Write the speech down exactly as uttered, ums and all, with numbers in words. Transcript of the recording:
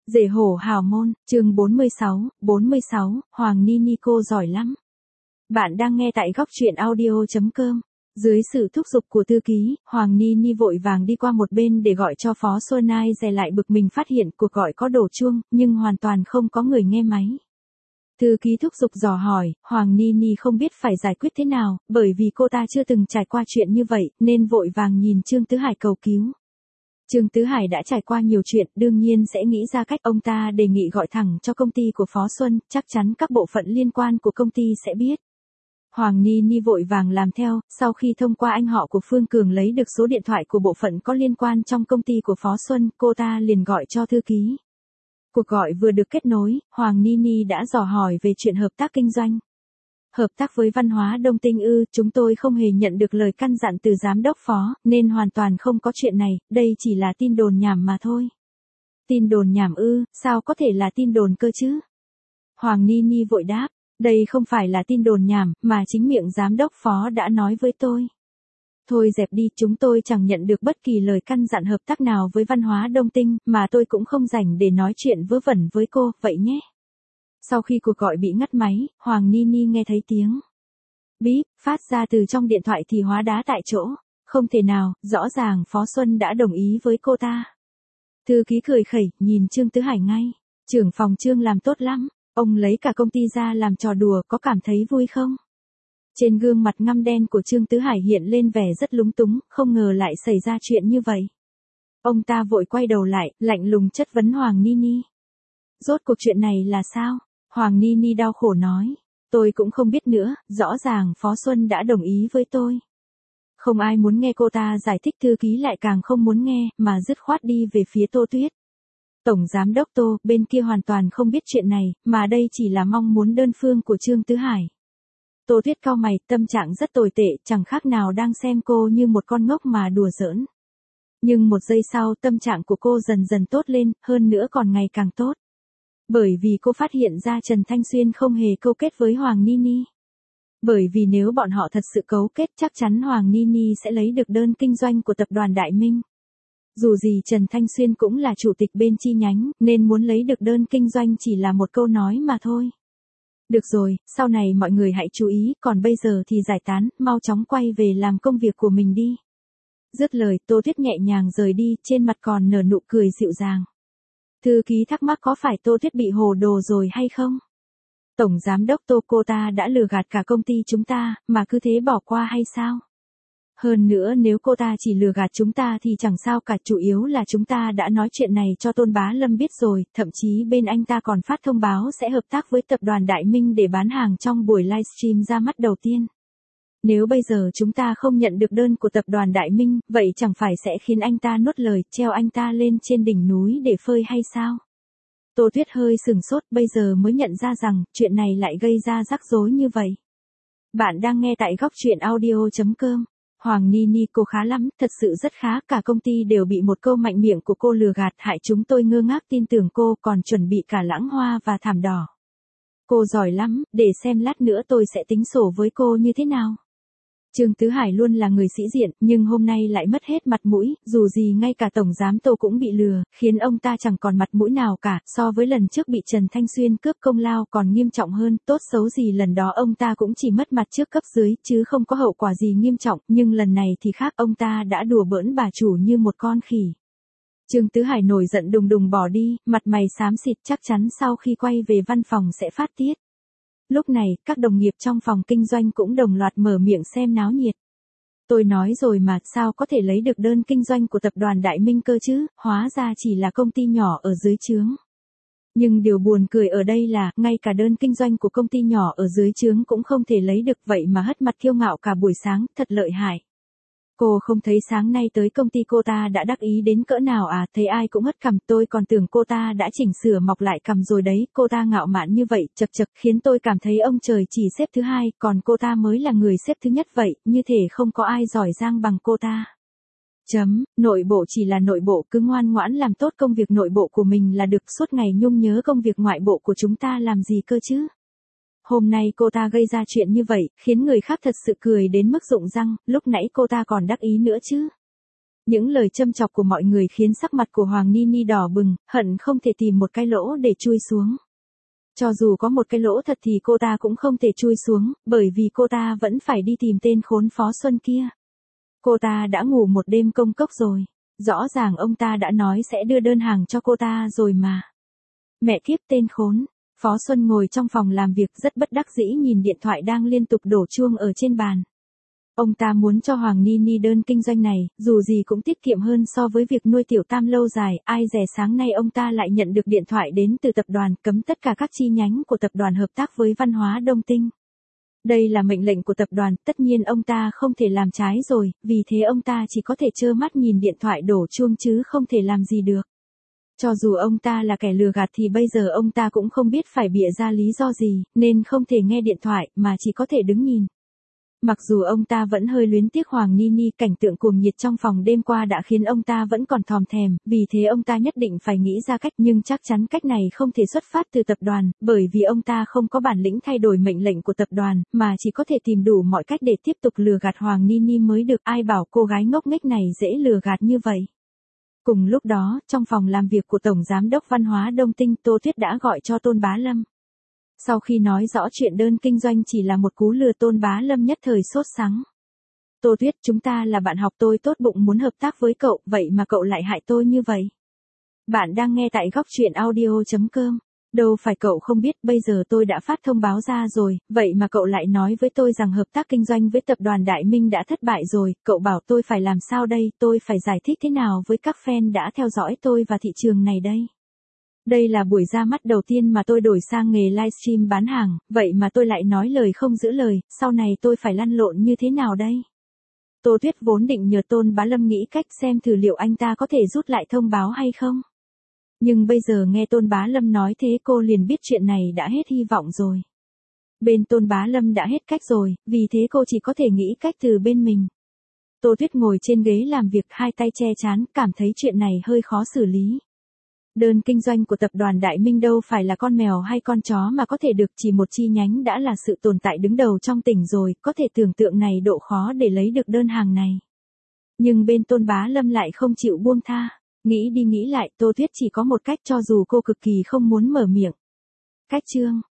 Rể hổ hào môn, chương bốn mươi sáu, bốn mươi sáu, Hoàng Nini cô giỏi lắm. Bạn đang nghe tại góc truyện audio chấm com. Dưới sự thúc giục của thư ký, Hoàng Nini vội vàng đi qua một bên để gọi cho Phó Xuân Ai dè lại bực mình phát hiện cuộc gọi có đổ chuông, nhưng hoàn toàn không có người nghe máy. Thư ký thúc giục dò hỏi, Hoàng Nini không biết phải giải quyết thế nào, bởi vì cô ta chưa từng trải qua chuyện như vậy, nên vội vàng nhìn Trương Tứ Hải cầu cứu. Trương Tứ Hải đã trải qua nhiều chuyện, đương nhiên sẽ nghĩ ra cách. Ông ta đề nghị gọi thẳng cho công ty của Phó Xuân, chắc chắn các bộ phận liên quan của công ty sẽ biết. Hoàng Nini vội vàng làm theo, sau khi thông qua anh họ của Phương Cường lấy được số điện thoại của bộ phận có liên quan trong công ty của Phó Xuân, cô ta liền gọi cho thư ký. Cuộc gọi vừa được kết nối, Hoàng Nini đã dò hỏi về chuyện hợp tác kinh doanh. Hợp tác với Văn hóa Đông Tinh ư, chúng tôi không hề nhận được lời căn dặn từ giám đốc Phó, nên hoàn toàn không có chuyện này, đây chỉ là tin đồn nhảm mà thôi. Tin đồn nhảm ư, sao có thể là tin đồn cơ chứ? Hoàng Nini vội đáp, đây không phải là tin đồn nhảm, mà chính miệng giám đốc Phó đã nói với tôi. Thôi dẹp đi, chúng tôi chẳng nhận được bất kỳ lời căn dặn hợp tác nào với Văn hóa Đông Tinh, mà tôi cũng không rảnh để nói chuyện vớ vẩn với cô, vậy nhé. Sau khi cuộc gọi bị ngắt máy, Hoàng Nini nghe thấy tiếng bíp phát ra từ trong điện thoại thì hóa đá tại chỗ. Không thể nào, rõ ràng Phó Xuân đã đồng ý với cô ta. Thư ký cười khẩy, nhìn Trương Tứ Hải ngay. Trưởng phòng Trương làm tốt lắm, ông lấy cả công ty ra làm trò đùa, có cảm thấy vui không? Trên gương mặt ngăm đen của Trương Tứ Hải hiện lên vẻ rất lúng túng, không ngờ lại xảy ra chuyện như vậy. Ông ta vội quay đầu lại, lạnh lùng chất vấn Hoàng Nini. Rốt cuộc chuyện này là sao? Hoàng Nini đau khổ nói, tôi cũng không biết nữa, rõ ràng Phó Xuân đã đồng ý với tôi. Không ai muốn nghe cô ta giải thích, thư ký lại càng không muốn nghe, mà dứt khoát đi về phía Tô Tuyết. Tổng giám đốc Tô, bên kia hoàn toàn không biết chuyện này, mà đây chỉ là mong muốn đơn phương của Trương Tứ Hải. Tô Tuyết cau mày, tâm trạng rất tồi tệ, chẳng khác nào đang xem cô như một con ngốc mà đùa giỡn. Nhưng một giây sau, tâm trạng của cô dần dần tốt lên, hơn nữa còn ngày càng tốt. Bởi vì cô phát hiện ra Trần Thanh Xuyên không hề câu kết với Hoàng Nini. Bởi vì nếu bọn họ thật sự cấu kết, chắc chắn Hoàng Nini sẽ lấy được đơn kinh doanh của tập đoàn Đại Minh. Dù gì Trần Thanh Xuyên cũng là chủ tịch bên chi nhánh, nên muốn lấy được đơn kinh doanh chỉ là một câu nói mà thôi. Được rồi, sau này mọi người hãy chú ý, còn bây giờ thì giải tán, mau chóng quay về làm công việc của mình đi. Dứt lời, Tô Tuyết nhẹ nhàng rời đi, trên mặt còn nở nụ cười dịu dàng. Thư ký thắc mắc có phải Tô Tuyết bị hồ đồ rồi hay không? Tổng giám đốc Tô, cô ta đã lừa gạt cả công ty chúng ta, mà cứ thế bỏ qua hay sao? Hơn nữa nếu cô ta chỉ lừa gạt chúng ta thì chẳng sao cả, chủ yếu là chúng ta đã nói chuyện này cho Tôn Bá Lâm biết rồi, thậm chí bên anh ta còn phát thông báo sẽ hợp tác với tập đoàn Đại Minh để bán hàng trong buổi livestream ra mắt đầu tiên. Nếu bây giờ chúng ta không nhận được đơn của tập đoàn Đại Minh, vậy chẳng phải sẽ khiến anh ta nuốt lời, treo anh ta lên trên đỉnh núi để phơi hay sao? Tô Tuyết hơi sừng sốt, bây giờ mới nhận ra rằng, chuyện này lại gây ra rắc rối như vậy. Bạn đang nghe tại góc truyện audio chấm com. Hoàng Nini cô khá lắm, thật sự rất khá, cả công ty đều bị một câu mạnh miệng của cô lừa gạt, hại chúng tôi ngơ ngác tin tưởng cô, còn chuẩn bị cả lãng hoa và thảm đỏ. Cô giỏi lắm, để xem lát nữa tôi sẽ tính sổ với cô như thế nào. Trương Tứ Hải luôn là người sĩ diện, nhưng hôm nay lại mất hết mặt mũi, dù gì ngay cả Tổng giám Tô cũng bị lừa, khiến ông ta chẳng còn mặt mũi nào cả, so với lần trước bị Trần Thanh Xuyên cướp công lao còn nghiêm trọng hơn, tốt xấu gì lần đó ông ta cũng chỉ mất mặt trước cấp dưới, chứ không có hậu quả gì nghiêm trọng, nhưng lần này thì khác, ông ta đã đùa bỡn bà chủ như một con khỉ. Trương Tứ Hải nổi giận đùng đùng bỏ đi, mặt mày xám xịt, chắc chắn sau khi quay về văn phòng sẽ phát tiết. Lúc này, các đồng nghiệp trong phòng kinh doanh cũng đồng loạt mở miệng xem náo nhiệt. Tôi nói rồi mà, sao có thể lấy được đơn kinh doanh của tập đoàn Đại Minh cơ chứ, hóa ra chỉ là công ty nhỏ ở dưới trướng. Nhưng điều buồn cười ở đây là, ngay cả đơn kinh doanh của công ty nhỏ ở dưới trướng cũng không thể lấy được, vậy mà hất mặt kiêu ngạo cả buổi sáng, thật lợi hại. Cô không thấy sáng nay tới công ty cô ta đã đắc ý đến cỡ nào à, thấy ai cũng hất cằm, tôi còn tưởng cô ta đã chỉnh sửa mọc lại cằm rồi đấy, cô ta ngạo mạn như vậy, chật chật, khiến tôi cảm thấy ông trời chỉ xếp thứ hai, còn cô ta mới là người xếp thứ nhất vậy, như thể không có ai giỏi giang bằng cô ta. Chấm, nội bộ chỉ là nội bộ, cứ ngoan ngoãn làm tốt công việc nội bộ của mình là được, suốt ngày nhung nhớ công việc ngoại bộ của chúng ta làm gì cơ chứ. Hôm nay cô ta gây ra chuyện như vậy, khiến người khác thật sự cười đến mức rụng răng, lúc nãy cô ta còn đắc ý nữa chứ. Những lời châm chọc của mọi người khiến sắc mặt của Hoàng Nini đỏ bừng, hận không thể tìm một cái lỗ để chui xuống. Cho dù có một cái lỗ thật thì cô ta cũng không thể chui xuống, bởi vì cô ta vẫn phải đi tìm tên khốn Phó Xuân kia. Cô ta đã ngủ một đêm công cốc rồi. Rõ ràng ông ta đã nói sẽ đưa đơn hàng cho cô ta rồi mà. Mẹ kiếp tên khốn. Phó Xuân ngồi trong phòng làm việc rất bất đắc dĩ nhìn điện thoại đang liên tục đổ chuông ở trên bàn. Ông ta muốn cho Hoàng Nini đơn kinh doanh này, dù gì cũng tiết kiệm hơn so với việc nuôi tiểu tam lâu dài, ai dè sáng nay ông ta lại nhận được điện thoại đến từ tập đoàn cấm tất cả các chi nhánh của tập đoàn hợp tác với Văn hóa Đông Tinh. Đây là mệnh lệnh của tập đoàn, tất nhiên ông ta không thể làm trái rồi, vì thế ông ta chỉ có thể trơ mắt nhìn điện thoại đổ chuông chứ không thể làm gì được. Cho dù ông ta là kẻ lừa gạt thì bây giờ ông ta cũng không biết phải bịa ra lý do gì, nên không thể nghe điện thoại mà chỉ có thể đứng nhìn. Mặc dù ông ta vẫn hơi luyến tiếc Hoàng Nini, cảnh tượng cuồng nhiệt trong phòng đêm qua đã khiến ông ta vẫn còn thòm thèm, vì thế ông ta nhất định phải nghĩ ra cách, nhưng chắc chắn cách này không thể xuất phát từ tập đoàn, bởi vì ông ta không có bản lĩnh thay đổi mệnh lệnh của tập đoàn, mà chỉ có thể tìm đủ mọi cách để tiếp tục lừa gạt Hoàng Nini mới được. Ai bảo cô gái ngốc nghếch này dễ lừa gạt như vậy. Cùng lúc đó, trong phòng làm việc của Tổng Giám đốc Văn hóa Đông Tinh, Tô Tuyết đã gọi cho Tôn Bá Lâm. Sau khi nói rõ chuyện đơn kinh doanh chỉ là một cú lừa, Tôn Bá Lâm nhất thời sốt sắng. Tô Tuyết, chúng ta là bạn học, tôi tốt bụng muốn hợp tác với cậu, vậy mà cậu lại hại tôi như vậy. Bạn đang nghe tại góc truyện audio chấm com. Đâu phải cậu không biết, bây giờ tôi đã phát thông báo ra rồi, vậy mà cậu lại nói với tôi rằng hợp tác kinh doanh với tập đoàn Đại Minh đã thất bại rồi, cậu bảo tôi phải làm sao đây, tôi phải giải thích thế nào với các fan đã theo dõi tôi và thị trường này đây. Đây là buổi ra mắt đầu tiên mà tôi đổi sang nghề livestream bán hàng, vậy mà tôi lại nói lời không giữ lời, sau này tôi phải lăn lộn như thế nào đây? Tô Tuyết vốn định nhờ Tôn Bá Lâm nghĩ cách xem thử liệu anh ta có thể rút lại thông báo hay không. Nhưng bây giờ nghe Tôn Bá Lâm nói thế cô liền biết chuyện này đã hết hy vọng rồi. Bên Tôn Bá Lâm đã hết cách rồi, vì thế cô chỉ có thể nghĩ cách từ bên mình. Tô Tuyết ngồi trên ghế làm việc, hai tay che trán, cảm thấy chuyện này hơi khó xử lý. Đơn kinh doanh của tập đoàn Đại Minh đâu phải là con mèo hay con chó mà có thể được, chỉ một chi nhánh đã là sự tồn tại đứng đầu trong tỉnh rồi, có thể tưởng tượng này độ khó để lấy được đơn hàng này. Nhưng bên Tôn Bá Lâm lại không chịu buông tha. Nghĩ đi nghĩ lại, Tô Tuyết chỉ có một cách, cho dù cô cực kỳ không muốn mở miệng. Cách chương